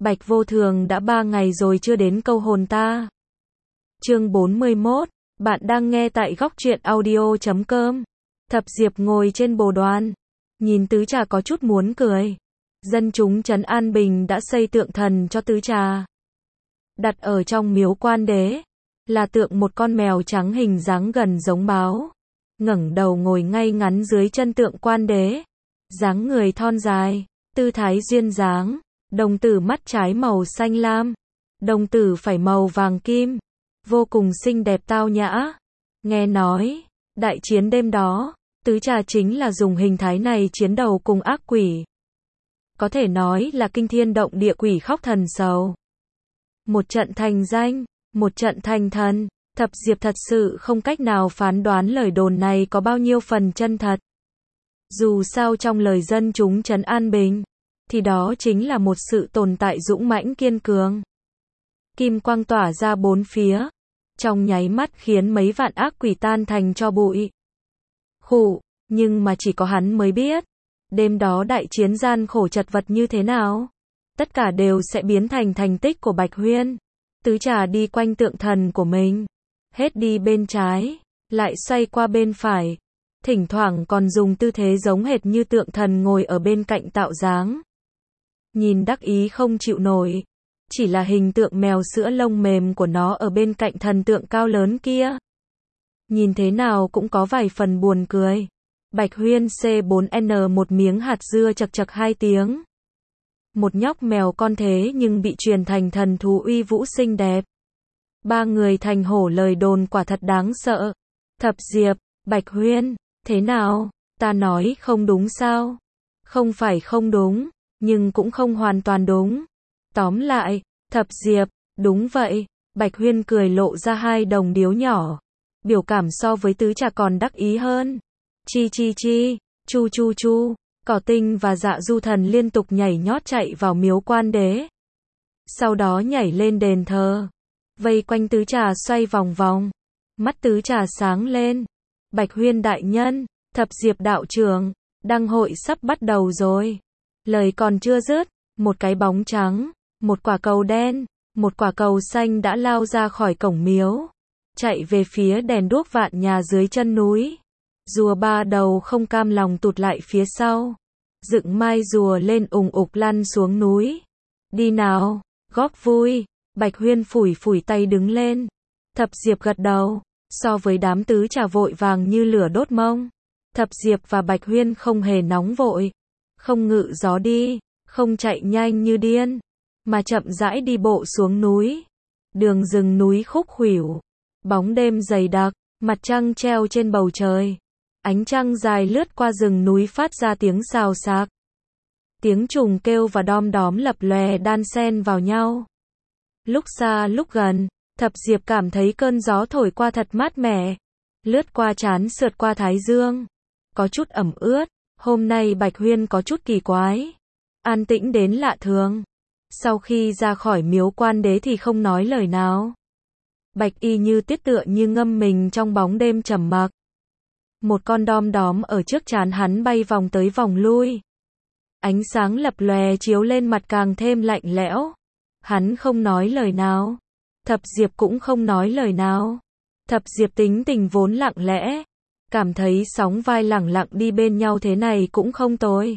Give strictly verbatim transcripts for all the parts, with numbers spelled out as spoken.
Bạch Vô Thường đã ba ngày rồi chưa đến câu hồn ta. Chương bốn mươi mốt, bạn đang nghe tại góc truyện audio chấm com. Thập Diệp ngồi trên bồ đoàn, nhìn Tứ Trà có chút muốn cười. Dân chúng trấn An Bình đã xây tượng thần cho Tứ Trà, đặt ở trong miếu Quan Đế, là tượng một con mèo trắng hình dáng gần giống báo, ngẩng đầu ngồi ngay ngắn dưới chân tượng Quan Đế, dáng người thon dài, tư thái duyên dáng, đồng tử mắt trái màu xanh lam, đồng tử phải màu vàng kim, vô cùng xinh đẹp tao nhã. Nghe nói, đại chiến đêm đó, Tứ Trà chính là dùng hình thái này chiến đầu cùng ác quỷ. Có thể nói là kinh thiên động địa, quỷ khóc thần sầu. Một trận thành danh, một trận thành thần, Thập Diệp thật sự không cách nào phán đoán lời đồn này có bao nhiêu phần chân thật. Dù sao trong lời dân chúng trấn An Bình, thì đó chính là một sự tồn tại dũng mãnh kiên cường. Kim quang tỏa ra bốn phía, trong nháy mắt khiến mấy vạn ác quỷ tan thành tro bụi. Khụ, nhưng mà chỉ có hắn mới biết, đêm đó đại chiến gian khổ chật vật như thế nào. Tất cả đều sẽ biến thành thành tích của Bạch Huyên. Tứ Trà đi quanh tượng thần của mình, hết đi bên trái, lại xoay qua bên phải, thỉnh thoảng còn dùng tư thế giống hệt như tượng thần ngồi ở bên cạnh tạo dáng. Nhìn đắc ý không chịu nổi, chỉ là hình tượng mèo sữa lông mềm của nó ở bên cạnh thần tượng cao lớn kia. Nhìn thế nào cũng có vài phần buồn cười. Bạch Huyên C bốn N một miếng hạt dưa chật chật hai tiếng. Một nhóc mèo con thế nhưng bị truyền thành thần thú uy vũ xinh đẹp. Ba người thành hổ lời đồn quả thật đáng sợ. Thập Diệp, Bạch Huyên, thế nào, ta nói không đúng sao? Không phải không đúng, nhưng cũng không hoàn toàn đúng. Tóm lại, Thập Diệp, đúng vậy. Bạch Huyên cười lộ ra hai đồng điếu nhỏ. Biểu cảm so với Tứ Trà còn đắc ý hơn. Chi chi chi, chu chu chu. Cỏ Tinh và Dạ Du Thần liên tục nhảy nhót chạy vào miếu Quan Đế. Sau đó nhảy lên đền thờ, vây quanh Tứ Trà xoay vòng vòng. Mắt Tứ Trà sáng lên. Bạch Huyên đại nhân, Thập Diệp đạo trưởng, đăng hội sắp bắt đầu rồi. Lời còn chưa dứt, một cái bóng trắng, một quả cầu đen, một quả cầu xanh đã lao ra khỏi cổng miếu, chạy về phía đèn đuốc vạn nhà dưới chân núi. Rùa ba đầu không cam lòng tụt lại phía sau, dựng mai rùa lên ùng ục lăn xuống núi. Đi nào, góp vui. Bạch Huyên phủi phủi tay đứng lên. Thập Diệp gật đầu. So với đám Tứ Trà vội vàng như lửa đốt mông, Thập Diệp và Bạch Huyên không hề nóng vội, không ngự gió đi, không chạy nhanh như điên, mà chậm rãi đi bộ xuống núi. Đường rừng núi khúc khuỷu, bóng đêm dày đặc, mặt trăng treo trên bầu trời. Ánh trăng dài lướt qua rừng núi phát ra tiếng xào xạc. Tiếng trùng kêu và đom đóm lập lòe đan xen vào nhau. Lúc xa lúc gần, Thập Diệp cảm thấy cơn gió thổi qua thật mát mẻ. Lướt qua trán sượt qua thái dương. Có chút ẩm ướt. Hôm nay Bạch Huyên có chút kỳ quái. An tĩnh đến lạ thường. Sau khi ra khỏi miếu Quan Đế thì không nói lời nào. Bạch y như tiết tựa như ngâm mình trong bóng đêm trầm mặc. Một con đom đóm ở trước trán hắn bay vòng tới vòng lui. Ánh sáng lập lòe chiếu lên mặt càng thêm lạnh lẽo. Hắn không nói lời nào. Thập Diệp cũng không nói lời nào. Thập Diệp tính tình vốn lặng lẽ. Cảm thấy sóng vai lẳng lặng đi bên nhau thế này cũng không tồi.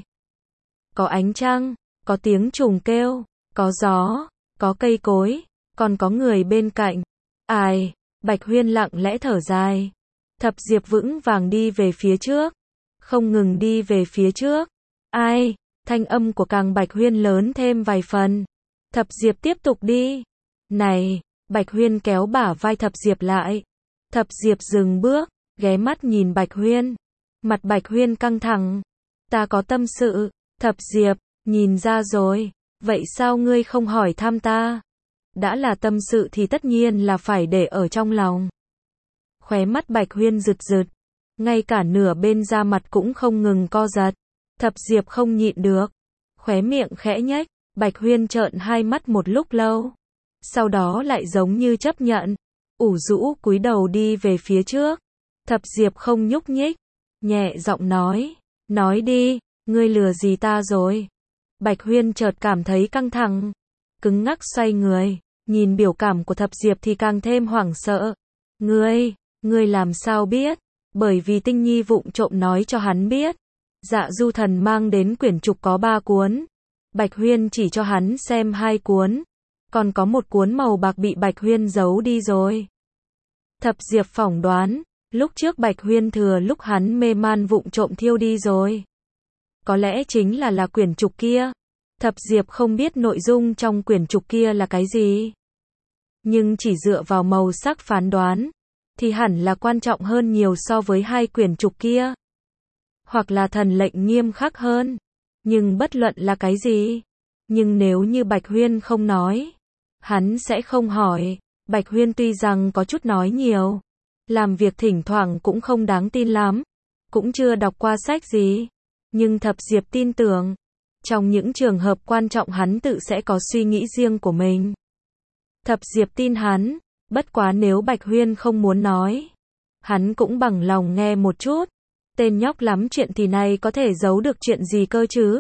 Có ánh trăng, có tiếng trùng kêu, có gió, có cây cối, còn có người bên cạnh. Ai, Bạch Huyên lặng lẽ thở dài. Thập Diệp vững vàng đi về phía trước, không ngừng đi về phía trước. Ai, thanh âm của càng Bạch Huyên lớn thêm vài phần. Thập Diệp tiếp tục đi. Này, Bạch Huyên kéo bả vai Thập Diệp lại. Thập Diệp dừng bước, ghé mắt nhìn Bạch Huyên. Mặt Bạch Huyên căng thẳng. Ta có tâm sự. Thập Diệp, nhìn ra rồi. Vậy sao ngươi không hỏi thăm ta? Đã là tâm sự thì tất nhiên là phải để ở trong lòng. Khóe mắt Bạch Huyên rực rực, ngay cả nửa bên da mặt cũng không ngừng co giật. Thập Diệp không nhịn được, khóe miệng khẽ nhếch. Bạch Huyên trợn hai mắt một lúc lâu, sau đó lại giống như chấp nhận, ủ rũ cúi đầu đi về phía trước. Thập Diệp không nhúc nhích, nhẹ giọng nói, nói đi, ngươi lừa gì ta rồi? Bạch Huyên chợt cảm thấy căng thẳng, cứng ngắc xoay người, nhìn biểu cảm của Thập Diệp thì càng thêm hoảng sợ. Ngươi, ngươi làm sao biết? Bởi vì Tinh Nhi vụng trộm nói cho hắn biết. Dạ Du Thần mang đến quyển trục có ba cuốn. Bạch Huyên chỉ cho hắn xem hai cuốn. Còn có một cuốn màu bạc bị Bạch Huyên giấu đi rồi. Thập Diệp phỏng đoán, lúc trước Bạch Huyên thừa lúc hắn mê man vụng trộm thiêu đi rồi. Có lẽ chính là là quyển trục kia. Thập Diệp không biết nội dung trong quyển trục kia là cái gì. Nhưng chỉ dựa vào màu sắc phán đoán, thì hẳn là quan trọng hơn nhiều so với hai quyển trục kia. Hoặc là thần lệnh nghiêm khắc hơn. Nhưng bất luận là cái gì. Nhưng nếu như Bạch Huyên không nói, hắn sẽ không hỏi. Bạch Huyên tuy rằng có chút nói nhiều, làm việc thỉnh thoảng cũng không đáng tin lắm, cũng chưa đọc qua sách gì. Nhưng Thập Diệp tin tưởng, trong những trường hợp quan trọng hắn tự sẽ có suy nghĩ riêng của mình. Thập Diệp tin hắn, bất quá nếu Bạch Huyên không muốn nói, hắn cũng bằng lòng nghe một chút. Tên nhóc lắm chuyện thì này có thể giấu được chuyện gì cơ chứ?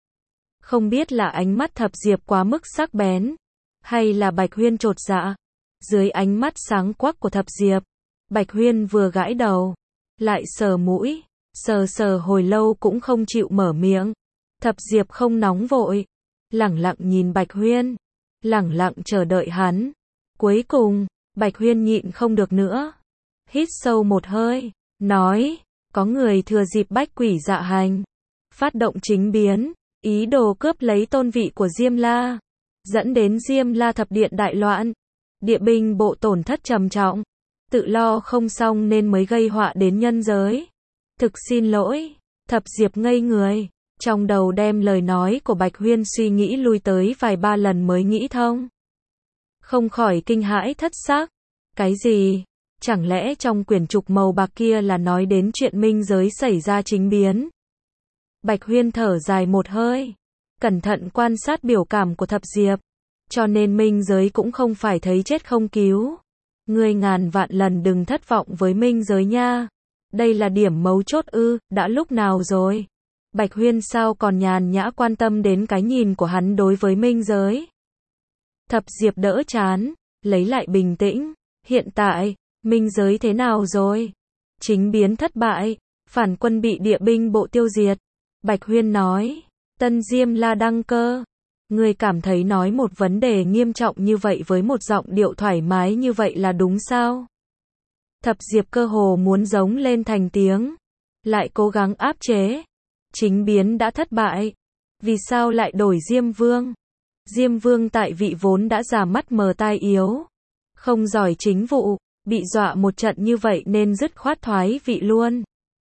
Không biết là ánh mắt Thập Diệp quá mức sắc bén, hay là Bạch Huyên chột dạ. Dưới ánh mắt sáng quắc của Thập Diệp, Bạch Huyên vừa gãi đầu, lại sờ mũi, sờ sờ hồi lâu cũng không chịu mở miệng. Thập Diệp không nóng vội, lẳng lặng nhìn Bạch Huyên, lẳng lặng chờ đợi hắn. Cuối cùng, Bạch Huyên nhịn không được nữa, hít sâu một hơi, nói, có người thừa dịp Bách Quỷ Dạ Hành, phát động chính biến, ý đồ cướp lấy tôn vị của Diêm La, dẫn đến Diêm La thập điện đại loạn, địa binh bộ tổn thất trầm trọng, tự lo không xong nên mới gây họa đến nhân giới. Thực xin lỗi. Thập Diệp ngây người, trong đầu đem lời nói của Bạch Huyên suy nghĩ lui tới vài ba lần mới nghĩ thông. Không khỏi kinh hãi thất xác. Cái gì? Chẳng lẽ trong quyển trục màu bạc kia là nói đến chuyện minh giới xảy ra chính biến? Bạch Huyên thở dài một hơi, cẩn thận quan sát biểu cảm của Thập Diệp, cho nên minh giới cũng không phải thấy chết không cứu. Ngươi ngàn vạn lần đừng thất vọng với minh giới nha. Đây là điểm mấu chốt ư, đã lúc nào rồi? Bạch Huyên sao còn nhàn nhã quan tâm đến cái nhìn của hắn đối với minh giới? Thập Diệp đỡ chán, lấy lại bình tĩnh. Hiện tại, minh giới thế nào rồi? Chính biến thất bại, phản quân bị địa binh bộ tiêu diệt. Bạch Huyên nói, Tân Diêm La đăng cơ. Ngươi cảm thấy nói một vấn đề nghiêm trọng như vậy với một giọng điệu thoải mái như vậy là đúng sao? Thập Diệp cơ hồ muốn giống lên thành tiếng, lại cố gắng áp chế. Chính biến đã thất bại, vì sao lại đổi Diêm Vương? Diêm Vương tại vị vốn đã già mắt mờ tai yếu, không giỏi chính vụ, bị dọa một trận như vậy nên dứt khoát thoái vị luôn.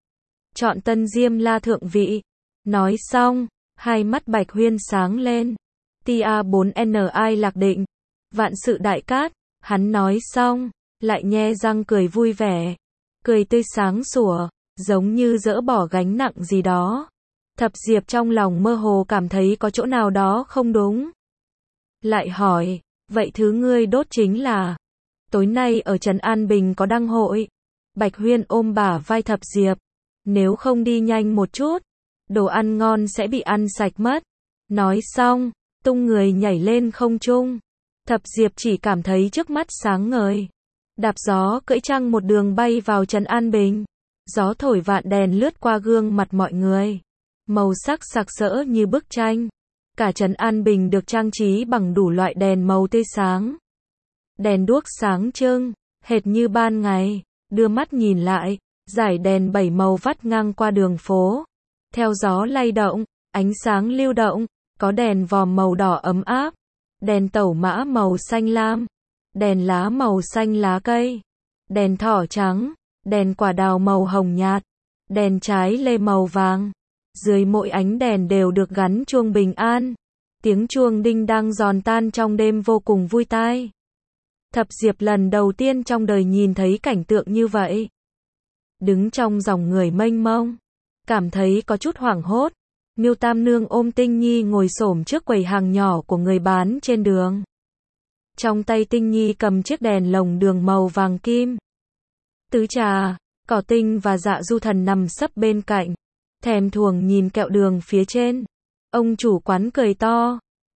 Chọn Tân Diêm La thượng vị. Nói xong, hai mắt Bạch Huyên sáng lên. Tia bốn N I lạc định, vạn sự đại cát. Hắn nói xong, lại nhe răng cười vui vẻ, cười tươi sáng sủa, giống như dỡ bỏ gánh nặng gì đó. Thập Diệp trong lòng mơ hồ cảm thấy có chỗ nào đó không đúng. Lại hỏi, vậy thứ ngươi đốt chính là? Tối nay ở Trấn An Bình có đăng hội. Bạch Huyên ôm bả vai Thập Diệp, nếu không đi nhanh một chút, đồ ăn ngon sẽ bị ăn sạch mất. Nói xong, tung người nhảy lên không trung. Thập Diệp chỉ cảm thấy trước mắt sáng ngời, đạp gió cưỡi trăng một đường bay vào Trấn An Bình. Gió thổi vạn đèn lướt qua gương mặt mọi người, màu sắc sặc sỡ như bức tranh. Cả Trấn An Bình được trang trí bằng đủ loại đèn màu tươi sáng. Đèn đuốc sáng trưng, hệt như ban ngày. Đưa mắt nhìn lại, dải đèn bảy màu vắt ngang qua đường phố, theo gió lay động, ánh sáng lưu động. Có đèn vòm màu đỏ ấm áp, đèn tẩu mã màu xanh lam, đèn lá màu xanh lá cây, đèn thỏ trắng, đèn quả đào màu hồng nhạt, đèn trái lê màu vàng. Dưới mỗi ánh đèn đều được gắn chuông bình an. Tiếng chuông đinh đang giòn tan trong đêm vô cùng vui tai. Thập Diệp lần đầu tiên trong đời nhìn thấy cảnh tượng như vậy. Đứng trong dòng người mênh mông, cảm thấy có chút hoảng hốt. Miêu Tam Nương ôm Tinh Nhi ngồi xổm trước quầy hàng nhỏ của người bán trên đường. Trong tay Tinh Nhi cầm chiếc đèn lồng đường màu vàng kim. Tứ Trà, Cỏ Tinh và Dạ Du Thần nằm sấp bên cạnh, thèm thuồng nhìn kẹo đường phía trên. Ông chủ quán cười to,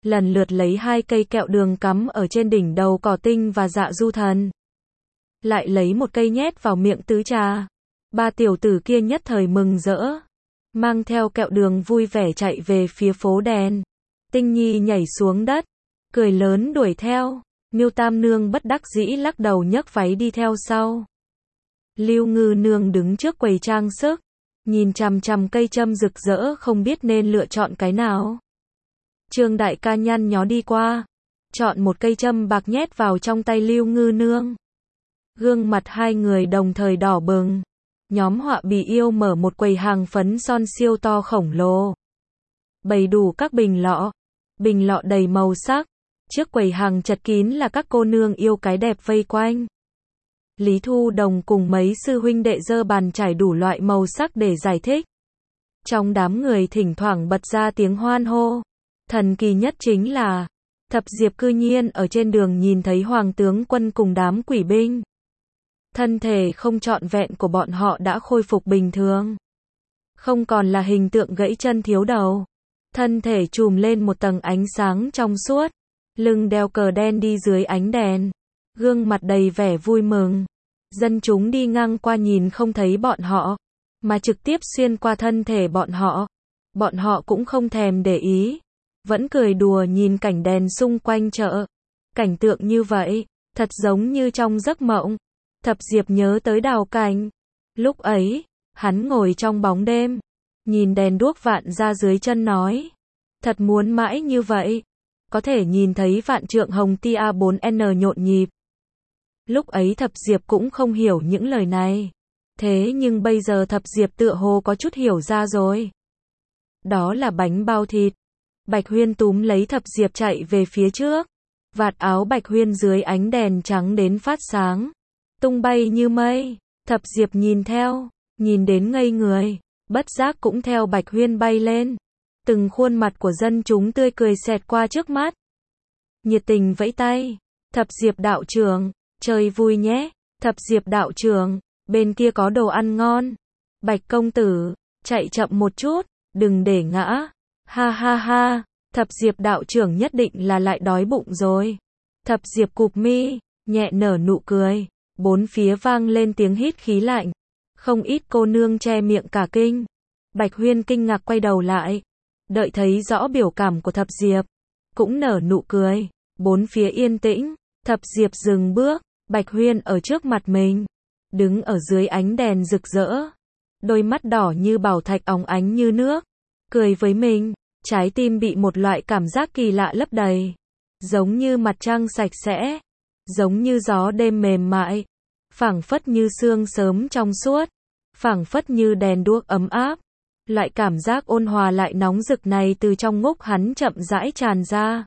lần lượt lấy hai cây kẹo đường cắm ở trên đỉnh đầu Cỏ Tinh và Dạ Du Thần. Lại lấy một cây nhét vào miệng Tứ Trà. Ba tiểu tử kia nhất thời mừng rỡ, mang theo kẹo đường vui vẻ chạy về phía phố đèn. Tinh Nhi nhảy xuống đất, cười lớn đuổi theo. Miêu Tam Nương bất đắc dĩ lắc đầu nhấc váy đi theo sau. Lưu Ngư Nương đứng trước quầy trang sức, nhìn chằm chằm cây châm rực rỡ không biết nên lựa chọn cái nào. Trương đại ca nhăn nhó đi qua, chọn một cây châm bạc nhét vào trong tay Lưu Ngư Nương. Gương mặt hai người đồng thời đỏ bừng. Nhóm họa bì yêu mở một quầy hàng phấn son siêu to khổng lồ. Bày đủ các bình lọ, bình lọ đầy màu sắc. Trước quầy hàng chật kín là các cô nương yêu cái đẹp vây quanh. Lý Thu Đồng cùng mấy sư huynh đệ giơ bàn trải đủ loại màu sắc để giải thích. Trong đám người thỉnh thoảng bật ra tiếng hoan hô. Thần kỳ nhất chính là, Thập Diệp cư nhiên ở trên đường nhìn thấy Hoàng tướng quân cùng đám quỷ binh. Thân thể không trọn vẹn của bọn họ đã khôi phục bình thường. Không còn là hình tượng gãy chân thiếu đầu. Thân thể trùm lên một tầng ánh sáng trong suốt. Lưng đeo cờ đen đi dưới ánh đèn. Gương mặt đầy vẻ vui mừng. Dân chúng đi ngang qua nhìn không thấy bọn họ, mà trực tiếp xuyên qua thân thể bọn họ. Bọn họ cũng không thèm để ý. Vẫn cười đùa nhìn cảnh đèn xung quanh chợ. Cảnh tượng như vậy, thật giống như trong giấc mộng. Thập Diệp nhớ tới Đào Cảnh. Lúc ấy, hắn ngồi trong bóng đêm, nhìn đèn đuốc vạn ra dưới chân nói. Thật muốn mãi như vậy. Có thể nhìn thấy vạn trượng hồng tia bốn N nhộn nhịp. Lúc ấy Thập Diệp cũng không hiểu những lời này. Thế nhưng bây giờ Thập Diệp tựa hồ có chút hiểu ra rồi. Đó là bánh bao thịt. Bạch Huyên túm lấy Thập Diệp chạy về phía trước. Vạt áo Bạch Huyên dưới ánh đèn trắng đến phát sáng, tung bay như mây. Thập Diệp nhìn theo, nhìn đến ngây người, bất giác cũng theo Bạch Huyên bay lên. Từng khuôn mặt của dân chúng tươi cười xẹt qua trước mắt. Nhiệt tình vẫy tay. Thập Diệp đạo trưởng, chơi vui nhé. Thập Diệp đạo trưởng, bên kia có đồ ăn ngon. Bạch công tử, chạy chậm một chút, đừng để ngã. Ha ha ha, Thập Diệp đạo trưởng nhất định là lại đói bụng rồi. Thập Diệp cụp mi, nhẹ nở nụ cười. Bốn phía vang lên tiếng hít khí lạnh. Không ít cô nương che miệng cả kinh. Bạch Huyên kinh ngạc quay đầu lại. Đợi thấy rõ biểu cảm của Thập Diệp, cũng nở nụ cười. Bốn phía yên tĩnh. Thập Diệp dừng bước. Bạch Huyên ở trước mặt mình, đứng ở dưới ánh đèn rực rỡ. Đôi mắt đỏ như bảo thạch óng ánh như nước. Cười với mình. Trái tim bị một loại cảm giác kỳ lạ lấp đầy. Giống như mặt trăng sạch sẽ. Giống như gió đêm mềm mại. Phảng phất như sương sớm trong suốt. Phảng phất như đèn đuốc ấm áp. Loại cảm giác ôn hòa lại nóng rực này từ trong ngốc hắn chậm rãi tràn ra.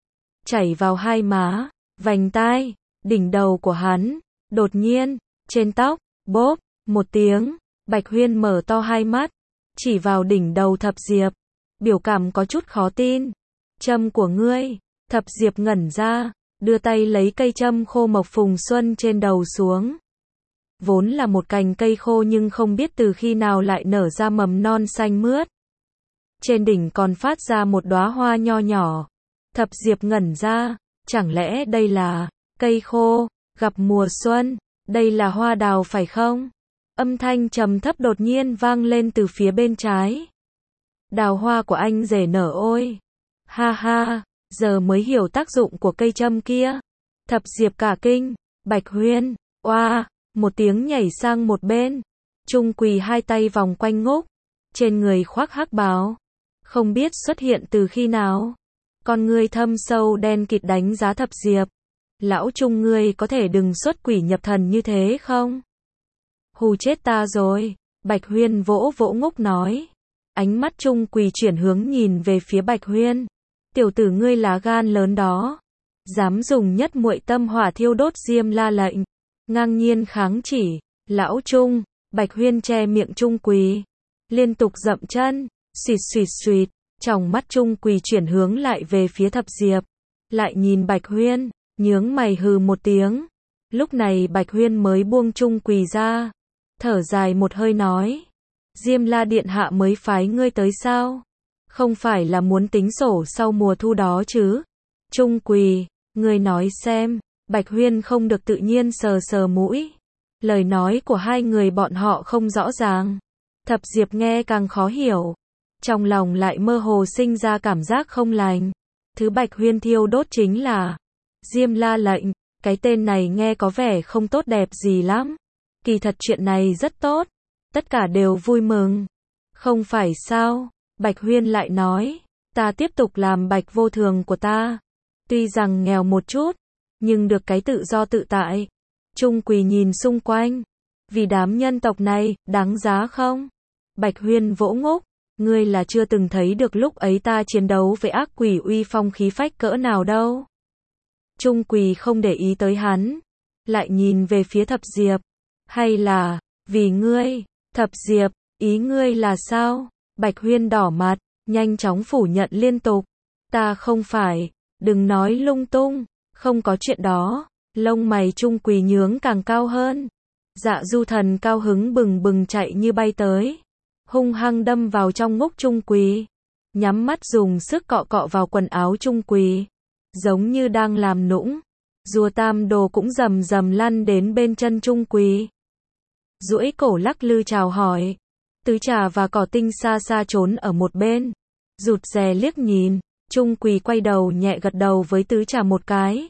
Chảy vào hai má, vành tai, đỉnh đầu của hắn. Đột nhiên, trên tóc, bốp, một tiếng. Bạch Huyên mở to hai mắt, chỉ vào đỉnh đầu Thập Diệp. Biểu cảm có chút khó tin. Châm của ngươi. Thập Diệp ngẩn ra, đưa tay lấy cây châm khô mộc phùng xuân trên đầu xuống. Vốn là một cành cây khô nhưng không biết từ khi nào lại nở ra mầm non xanh mướt. Trên đỉnh còn phát ra một đóa hoa nho nhỏ. Thập Diệp ngẩn ra, chẳng lẽ đây là cây khô, gặp mùa xuân, đây là hoa đào phải không? Âm thanh trầm thấp đột nhiên vang lên từ phía bên trái. Đào hoa của anh rể nở ôi. Ha ha, giờ mới hiểu tác dụng của cây châm kia. Thập Diệp cả kinh. Bạch Huyên, oa, một tiếng nhảy sang một bên. Trung Quỳ hai tay vòng quanh Ngốc, trên người khoác hắc bào. Không biết xuất hiện từ khi nào. Con ngươi thâm sâu đen kịt đánh giá Thập Diệp. Lão Trung, ngươi có thể đừng xuất quỷ nhập thần như thế không? Hù chết ta rồi. Bạch Huyên vỗ vỗ Ngốc nói. Ánh mắt Trung Quỳ chuyển hướng nhìn về phía Bạch Huyên. Tiểu tử ngươi lá gan lớn đó. Dám dùng nhất muội tâm hỏa thiêu đốt Diêm La lệnh. Ngang nhiên kháng chỉ. Lão Trung. Bạch Huyên che miệng Trung Quỳ. Liên tục dậm chân. Xuyệt xuyệt xuyệt. Trong mắt Trung Quỳ chuyển hướng lại về phía Thập Diệp. Lại nhìn Bạch Huyên. Nhướng mày hừ một tiếng. Lúc này Bạch Huyên mới buông Trung Quỳ ra. Thở dài một hơi nói. Diêm La điện hạ mới phái ngươi tới sao? Không phải là muốn tính sổ sau mùa thu đó chứ. Trung Quỳ, ngươi nói xem. Bạch Huyên không được tự nhiên sờ sờ mũi. Lời nói của hai người bọn họ không rõ ràng. Thập Diệp nghe càng khó hiểu. Trong lòng lại mơ hồ sinh ra cảm giác không lành. Thứ Bạch Huyên thiêu đốt chính là Diêm La lệnh. Cái tên này nghe có vẻ không tốt đẹp gì lắm. Kỳ thật chuyện này rất tốt. Tất cả đều vui mừng. Không phải sao? Bạch Huyên lại nói. Ta tiếp tục làm Bạch Vô Thường của ta. Tuy rằng nghèo một chút, nhưng được cái tự do tự tại. Trung Quỳ nhìn xung quanh. Vì đám nhân tộc này, đáng giá không? Bạch Huyên vỗ ngốc. Ngươi là chưa từng thấy được lúc ấy ta chiến đấu với ác quỷ uy phong khí phách cỡ nào đâu. Trung Quỳ không để ý tới hắn. Lại nhìn về phía Thập Diệp. Hay là, vì ngươi, Thập Diệp, ý ngươi là sao? Bạch Huyên đỏ mặt, nhanh chóng phủ nhận liên tục. Ta không phải, đừng nói lung tung, không có chuyện đó. Lông mày Trung Quỳ nhướng càng cao hơn. Dạ Du Thần cao hứng bừng bừng chạy như bay tới. Hung hăng đâm vào trong ngốc Trung Quỳ. Nhắm mắt dùng sức cọ cọ vào quần áo Trung Quỳ. Giống như đang làm nũng. Rùa Tam Đồ cũng rầm rầm lăn đến bên chân Trung Quỳ. Duỗi cổ lắc lư chào hỏi. Tứ Trà và Cỏ Tinh xa xa trốn ở một bên. Rụt rè liếc nhìn. Trung Quỳ quay đầu nhẹ gật đầu với Tứ Trà một cái.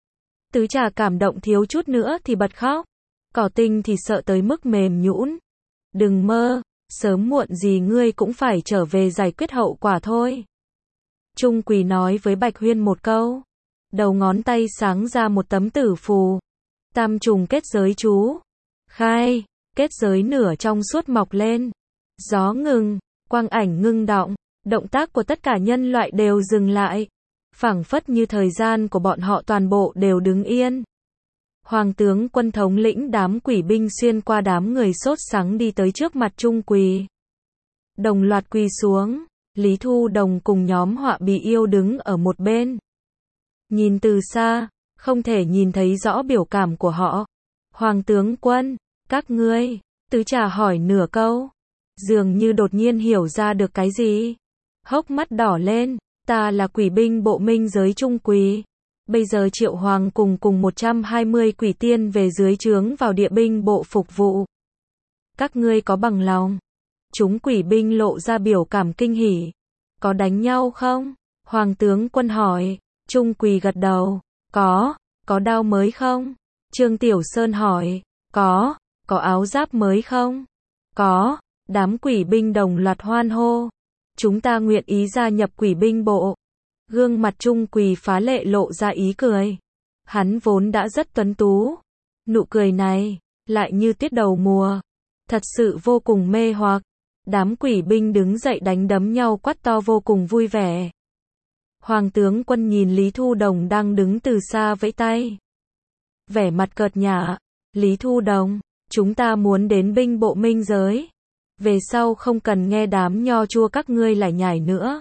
Tứ Trà cảm động thiếu chút nữa thì bật khóc. Cỏ Tinh thì sợ tới mức mềm nhũn. Đừng mơ, sớm muộn gì ngươi cũng phải trở về giải quyết hậu quả thôi. Trung Quỳ nói với Bạch Huyên một câu. Đầu ngón tay sáng ra một tấm tử phù. Tam trùng kết giới chú. Khai, kết giới nửa trong suốt mọc lên. Gió ngừng, quang ảnh ngưng đọng. Động tác của tất cả nhân loại đều dừng lại. Phảng phất như thời gian của bọn họ toàn bộ đều đứng yên. Hoàng tướng Quân thống lĩnh đám quỷ binh xuyên qua đám người sốt sắng đi tới trước mặt Trung Quỳ. Đồng loạt quỳ xuống. Lý Thu Đồng cùng nhóm Họa Bì Yêu đứng ở một bên. Nhìn từ xa, không thể nhìn thấy rõ biểu cảm của họ. Hoàng tướng quân, các ngươi, Tứ Trà hỏi nửa câu. Dường như đột nhiên hiểu ra được cái gì. Hốc mắt đỏ lên, ta là quỷ binh bộ minh giới Trung Quỳ. Bây giờ Triệu Hoàng cùng cùng một trăm hai mươi quỷ tiên về dưới trướng vào địa binh bộ phục vụ. Các ngươi có bằng lòng? Chúng quỷ binh lộ ra biểu cảm kinh hỉ. Có đánh nhau không? Hoàng tướng quân hỏi. Trung Quỳ gật đầu. Có. Có đao mới không? Trương Tiểu Sơn hỏi. Có. Có áo giáp mới không? Có. Đám quỷ binh đồng loạt hoan hô. Chúng ta nguyện ý gia nhập quỷ binh bộ. Gương mặt Trung Quỳ phá lệ lộ ra ý cười. Hắn vốn đã rất tuấn tú. Nụ cười này, lại như tuyết đầu mùa. Thật sự vô cùng mê hoặc. Đám quỷ binh đứng dậy đánh đấm nhau quát to vô cùng vui vẻ. Hoàng tướng quân nhìn Lý Thu Đồng đang đứng từ xa vẫy tay. Vẻ mặt cợt nhả. Lý Thu Đồng, chúng ta muốn đến binh bộ minh giới. Về sau không cần nghe đám nho chua các ngươi lải nhải nữa.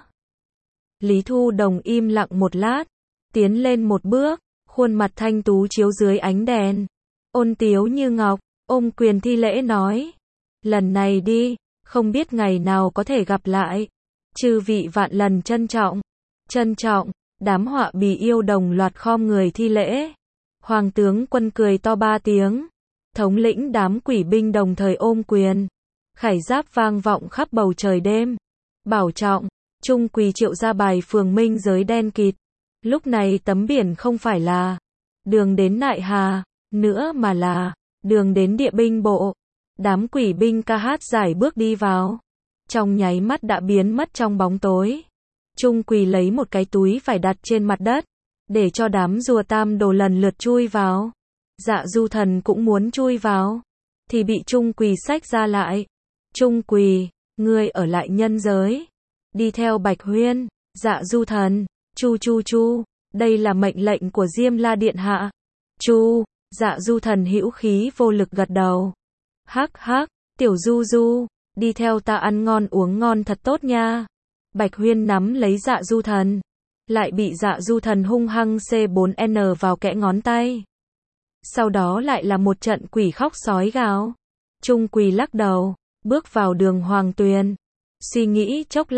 Lý Thu Đồng im lặng một lát. Tiến lên một bước. Khuôn mặt thanh tú chiếu dưới ánh đèn. Ôn tiếu như ngọc. Ôm quyền thi lễ nói. Lần này đi. Không biết ngày nào có thể gặp lại. Chư vị vạn lần trân trọng. Trân trọng. Đám Họa Bì Yêu đồng loạt khom người thi lễ. Hoàng tướng quân cười to ba tiếng. Thống lĩnh đám quỷ binh đồng thời ôm quyền. Khải giáp vang vọng khắp bầu trời đêm. Bảo trọng. Trung Quỳ triệu ra bài phường minh giới đen kịt. Lúc này tấm biển không phải là đường đến Nại Hà nữa mà là đường đến địa binh bộ. Đám quỷ binh ca hát giải bước đi vào. Trong nháy mắt đã biến mất trong bóng tối. Trung Quỳ lấy một cái túi phải đặt trên mặt đất. Để cho đám rùa Tam Đồ lần lượt chui vào. Dạ Du Thần cũng muốn chui vào. Thì bị Trung Quỳ xách ra lại. Trung Quỳ, ngươi ở lại nhân giới. Đi theo Bạch Huyên. Dạ Du Thần, chu chu chu. Đây là mệnh lệnh của Diêm La Điện Hạ. Chu, Dạ Du Thần hữu khí vô lực gật đầu. Hắc hắc, Tiểu Du Du, đi theo ta ăn ngon uống ngon thật tốt nha. Bạch Huyên nắm lấy Dạ Du Thần. Lại bị Dạ Du Thần hung hăng C bốn N vào kẽ ngón tay. Sau đó lại là một trận quỷ khóc sói gào. Trung Quỳ lắc đầu, bước vào đường Hoàng Tuyền. Suy nghĩ chốc lát,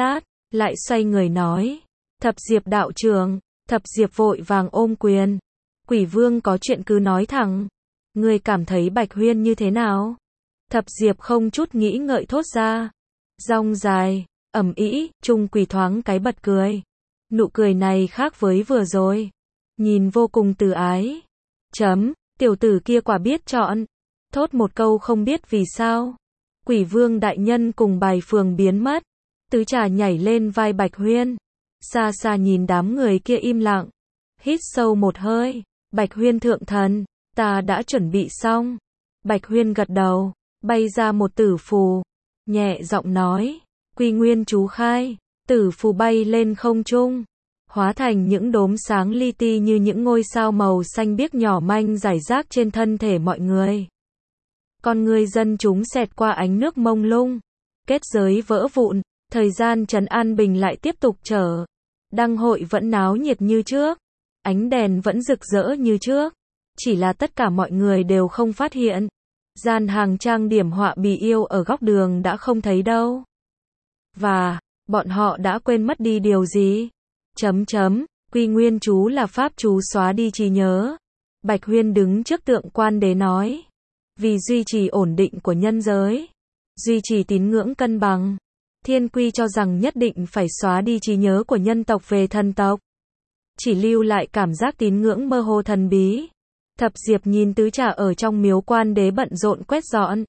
lại xoay người nói. Thập Diệp đạo trưởng, Thập Diệp vội vàng ôm quyền. Quỷ vương có chuyện cứ nói thẳng. Ngươi cảm thấy Bạch Huyên như thế nào? Thập Diệp không chút nghĩ ngợi thốt ra. Rong dài, ầm ĩ, Trung Quỷ thoáng cái bật cười. Nụ cười này khác với vừa rồi. Nhìn vô cùng từ ái. Chấm, tiểu tử kia quả biết chọn. Thốt một câu không biết vì sao. Quỷ vương đại nhân cùng bài phường biến mất. Tứ Trà nhảy lên vai Bạch Huyên. Xa xa nhìn đám người kia im lặng. Hít sâu một hơi. Bạch Huyên thượng thần, ta đã chuẩn bị xong. Bạch Huyên gật đầu, bay ra một tử phù. Nhẹ giọng nói, Quy Nguyên chú khai. Tử phù bay lên không trung. Hóa thành những đốm sáng li ti như những ngôi sao màu xanh biếc nhỏ manh rải rác trên thân thể mọi người. Con người dân chúng xẹt qua ánh nước mông lung. Kết giới vỡ vụn, thời gian trấn an bình lại tiếp tục trở. Đăng hội vẫn náo nhiệt như trước. Ánh đèn vẫn rực rỡ như trước. Chỉ là tất cả mọi người đều không phát hiện. Gian hàng trang điểm họa bì yêu ở góc đường đã không thấy đâu. Và, bọn họ đã quên mất đi điều gì? Chấm chấm, Quy Nguyên chú là pháp chú xóa đi trí nhớ. Bạch Huyên đứng trước tượng quan đế nói. Vì duy trì ổn định của nhân giới. Duy trì tín ngưỡng cân bằng. Thiên Quy cho rằng nhất định phải xóa đi trí nhớ của nhân tộc về thần tộc. Chỉ lưu lại cảm giác tín ngưỡng mơ hồ thần bí. Thập Diệp nhìn Tứ Trà ở trong miếu quan đế bận rộn quét dọn.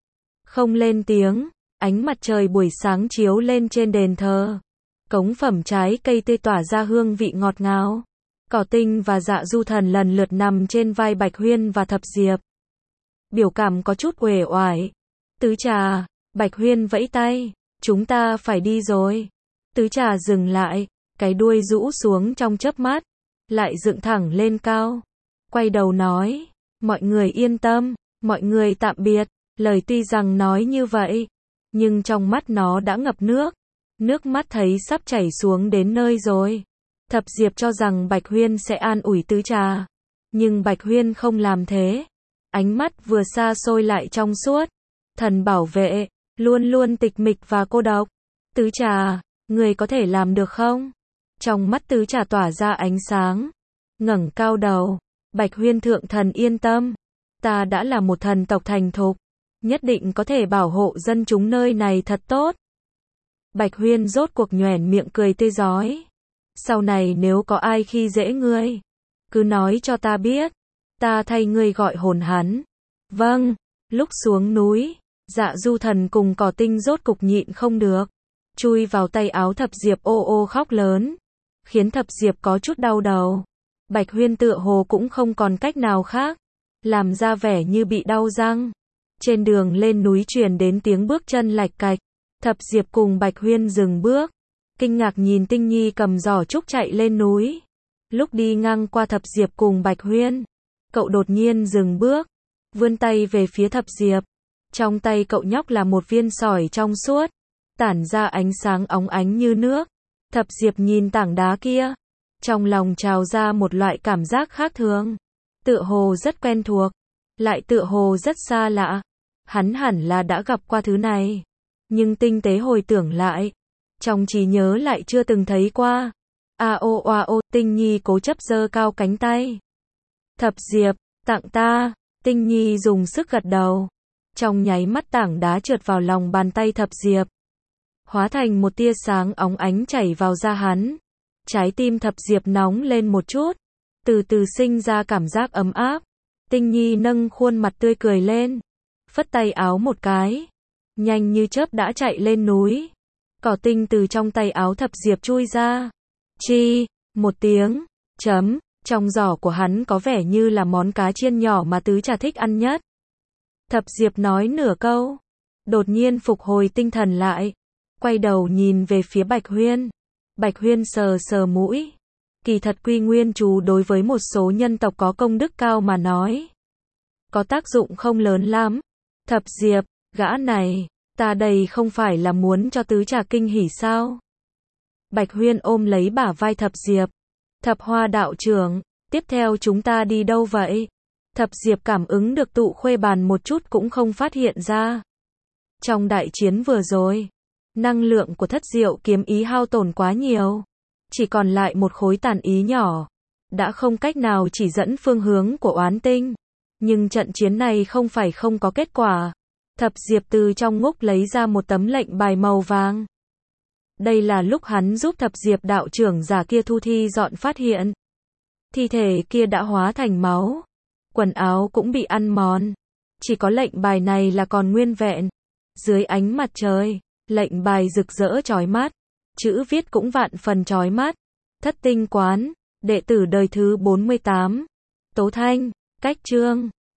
Không lên tiếng, ánh mặt trời buổi sáng chiếu lên trên đền thờ. Cống phẩm trái cây tươi tỏa ra hương vị ngọt ngào. Cỏ tinh và Dạ Du Thần lần lượt nằm trên vai Bạch Huyên và Thập Diệp. Biểu cảm có chút uể oải. Tứ Trà, Bạch Huyên vẫy tay, chúng ta phải đi rồi. Tứ Trà dừng lại, cái đuôi rũ xuống trong chớp mắt, lại dựng thẳng lên cao. Quay đầu nói, mọi người yên tâm, mọi người tạm biệt. Lời tuy rằng nói như vậy, nhưng trong mắt nó đã ngập nước. Nước mắt thấy sắp chảy xuống đến nơi rồi. Thập Diệp cho rằng Bạch Huyên sẽ an ủi Tứ Trà. Nhưng Bạch Huyên không làm thế. Ánh mắt vừa xa xôi lại trong suốt. Thần bảo vệ, luôn luôn tịch mịch và cô độc. Tứ Trà, người có thể làm được không? Trong mắt Tứ Trà tỏa ra ánh sáng. Ngẩng cao đầu. Bạch Huyên thượng thần yên tâm. Ta đã là một thần tộc thành thục. Nhất định có thể bảo hộ dân chúng nơi này thật tốt. Bạch Huyên rốt cuộc nhoẻn miệng cười tươi rói. Sau này nếu có ai khi dễ ngươi, cứ nói cho ta biết. Ta thay ngươi gọi hồn hắn. Vâng. Lúc xuống núi, Dạ Du Thần cùng Cỏ Tinh rốt cục nhịn không được. Chui vào tay áo Thập Diệp ô ô khóc lớn. Khiến Thập Diệp có chút đau đầu. Bạch Huyên tựa hồ cũng không còn cách nào khác. Làm ra vẻ như bị đau răng. Trên đường lên núi truyền đến tiếng bước chân lạch cạch. Thập Diệp cùng Bạch Huyên dừng bước. Kinh ngạc nhìn Tinh Nhi cầm giỏ trúc chạy lên núi. Lúc đi ngang qua Thập Diệp cùng Bạch Huyên, cậu đột nhiên dừng bước. Vươn tay về phía Thập Diệp. Trong tay cậu nhóc là một viên sỏi trong suốt. Tản ra ánh sáng óng ánh như nước. Thập Diệp nhìn tảng đá kia. Trong lòng trào ra một loại cảm giác khác thường. Tựa hồ rất quen thuộc. Lại tựa hồ rất xa lạ. Hắn hẳn là đã gặp qua thứ này. Nhưng tinh tế hồi tưởng lại. Trong trí nhớ lại chưa từng thấy qua. A ô oa ô, Tinh Nhi cố chấp giơ cao cánh tay. Thập Diệp, tặng ta. Tinh Nhi dùng sức gật đầu. Trong nháy mắt tảng đá trượt vào lòng bàn tay Thập Diệp. Hóa thành một tia sáng óng ánh chảy vào da hắn. Trái tim Thập Diệp nóng lên một chút. Từ từ sinh ra cảm giác ấm áp. Tinh Nhi nâng khuôn mặt tươi cười lên. Phất tay áo một cái. Nhanh như chớp đã chạy lên núi. Cỏ Tinh từ trong tay áo Thập Diệp chui ra. Chi, một tiếng, chấm, trong giỏ của hắn có vẻ như là món cá chiên nhỏ mà Tứ Trà thích ăn nhất. Thập Diệp nói nửa câu. Đột nhiên phục hồi tinh thần lại. Quay đầu nhìn về phía Bạch Huyên. Bạch Huyên sờ sờ mũi. Kỳ thật Quy Nguyên chú đối với một số nhân tộc có công đức cao mà nói. Có tác dụng không lớn lắm. Thập Diệp, gã này, ta đây không phải là muốn cho Tứ Trà kinh hỉ sao? Bạch Huyên ôm lấy bả vai Thập Diệp. Thập Hoa đạo trưởng, tiếp theo chúng ta đi đâu vậy? Thập Diệp cảm ứng được Tụ Khuê Bàn một chút cũng không phát hiện ra. Trong đại chiến vừa rồi, Năng lượng của thất diệu kiếm ý hao tổn quá nhiều. Chỉ còn lại một khối tàn ý nhỏ. Đã không cách nào chỉ dẫn phương hướng của oán tinh. Nhưng trận chiến này không phải không có kết quả. Thập Diệp từ trong ngúc lấy ra một tấm lệnh bài màu vàng. Đây là lúc hắn giúp Thập Diệp đạo trưởng giả kia thu thi dọn phát hiện. Thi thể kia đã hóa thành máu. Quần áo cũng bị ăn mòn. Chỉ có lệnh bài này là còn nguyên vẹn. Dưới ánh mặt trời, lệnh bài rực rỡ chói mắt. Chữ viết cũng vạn phần chói mắt. Thất tinh quán, đệ tử đời thứ bốn mươi tám. Tố Thanh, Cách Chương.